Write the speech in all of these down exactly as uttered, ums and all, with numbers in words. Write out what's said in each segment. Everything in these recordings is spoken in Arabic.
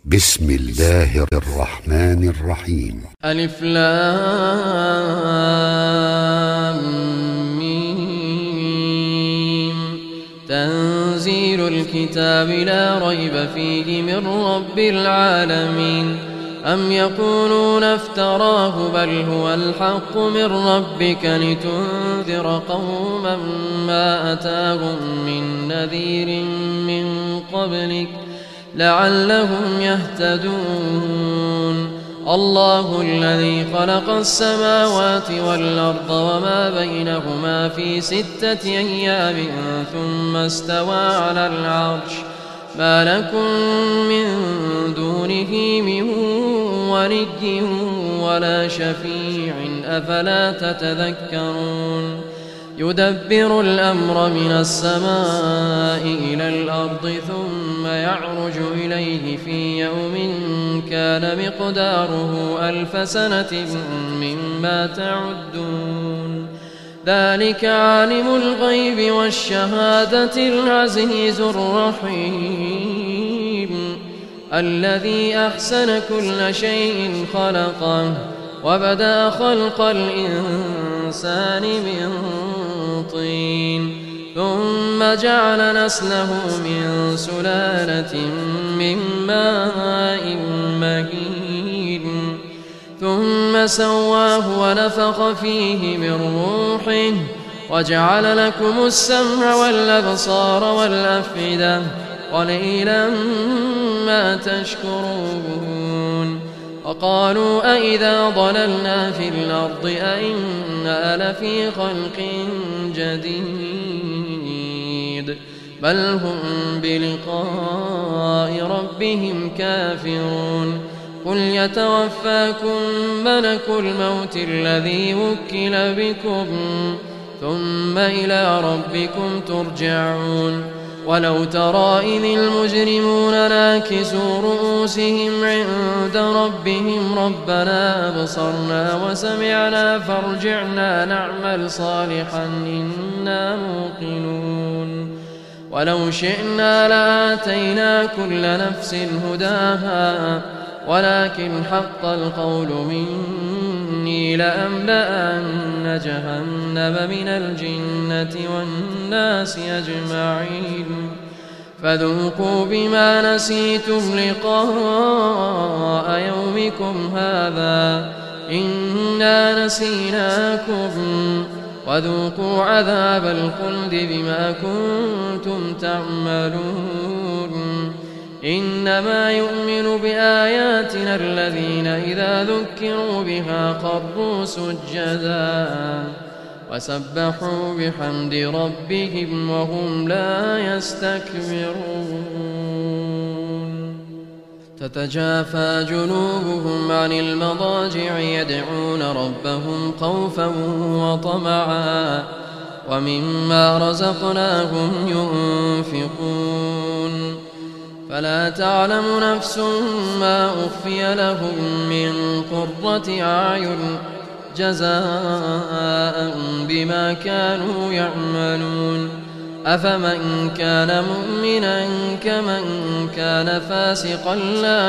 بسم الله الرحمن الرحيم. ألف لام ميم. تنزيل الكتاب لا ريب فيه من رب العالمين. أم يقولون افتراه بل هو الحق من ربك لتنذر قوما ما أتاهم من نذير من قبلك لعلهم يهتدون. الله الذي خلق السماوات والأرض وما بينهما في ستة أيام ثم استوى على العرش ما لكم من دونه من ولي ولا شفيع أفلا تتذكرون. يدبر الأمر من السماء إلى الأرض ثم يعرج إليه في يوم كان مقداره ألف سنة مما تعدون. ذلك عالم الغيب والشهادة العزيز الرحيم الذي أحسن كل شيء خلقه وبدأ خلق الإنسان من طين ثم جعل نسله من سلالة من ماء مهين ثم سواه ونفخ فيه من روحه وجعل لكم السمع والأبصار والأفئدة قليلا ما تشكرون. وقالوا أئذا ضللنا في الأرض أئنا لفي خلق جديد بل هم بلقاء ربهم كافرون. قل يتوفاكم ملك الموت الذي وكل بكم ثم إلى ربكم ترجعون. ولو ترى إذ المجرمون ناكسوا رؤوسهم عند ربهم ربنا أبصرنا وسمعنا فارجعنا نعمل صالحا إنا موقنون. ولو شئنا لآتينا كل نفس هداها ولكن حق القول مني لأملأن جهنم من الجنة والناس أجمعين. فذوقوا بما نسيتم لقاء يومكم هذا إنا نسيناكم وذوقوا عذاب الخلد بما كنتم تعملون. إنما يؤمن بآياتنا الذين إذا ذكروا بها خروا سجدا وسبحوا بحمد ربهم وهم لا يستكبرون. تتجافى جنوبهم عن المضاجع يدعون ربهم خوفا وطمعا ومما رزقناهم ينفقون. فلا تعلم نفس ما أخفي لهم من قرة أعين جزاء بما كانوا يعملون. أفمن كان مؤمنا كمن كان فاسقا لا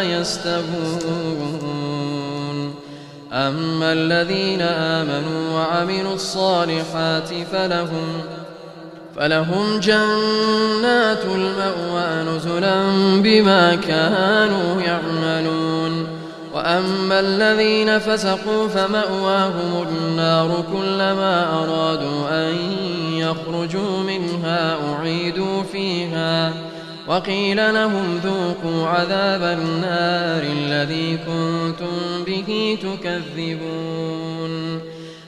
يستوون. أما الذين آمنوا وعملوا الصالحات فلهم فلهم جنات المأوى نزلا بما كانوا يعملون. وأما الذين فسقوا فمأواهم النار كلما أرادوا أن يخرجوا منها أعيدوا فيها وقيل لهم ذوقوا عذاب النار الذي كنتم به تكذبون.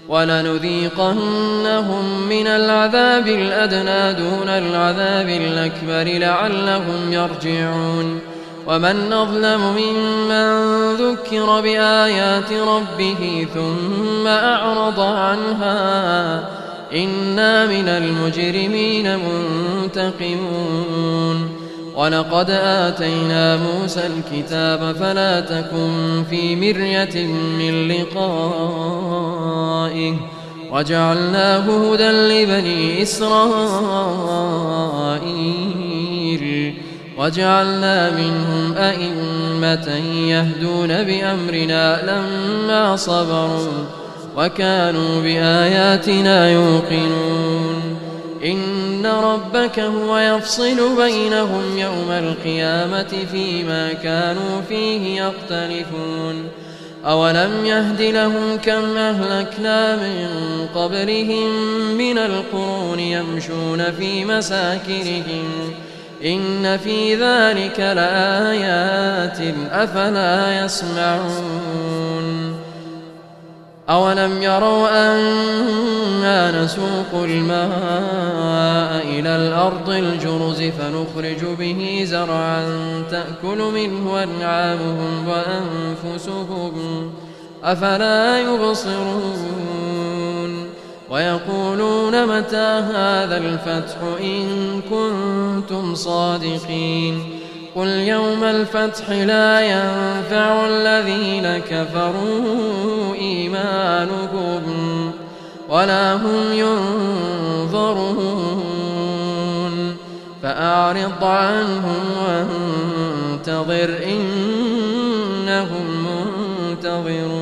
ولنذيقنهم من العذاب الأدنى دون العذاب الأكبر لعلهم يرجعون. ومن أظلم ممن ذكر بآيات ربه ثم أعرض عنها إنا من المجرمين منتقمون. ولقد آتينا موسى الكتاب فلا تكن في مرية من لقائه وجعلناه هدى لبني إسرائيل وجعلنا منهم أئمة يهدون بأمرنا لما صبروا وكانوا بآياتنا يوقنون إن ربك هو يفصل بينهم يوم القيامة فيما كانوا فيه يختلفون أولم يهد لهم كم أهلكنا من قبلهم من القرون يمشون في مساكنهم إن في ذلك لآيات أفلا يسمعون أولم يروا أنا نسوق الماء إلى الأرض الجرز فنخرج به زرعا تأكل منه أنعامهم وأنفسهم أفلا يبصرون ويقولون متى هذا الفتح إن كنتم صادقين قل يوم الفتح لا ينفع الذين كفروا إيمانهم ولا هم ينظرون فأعرض عنهم وانتظر إنهم منتظرون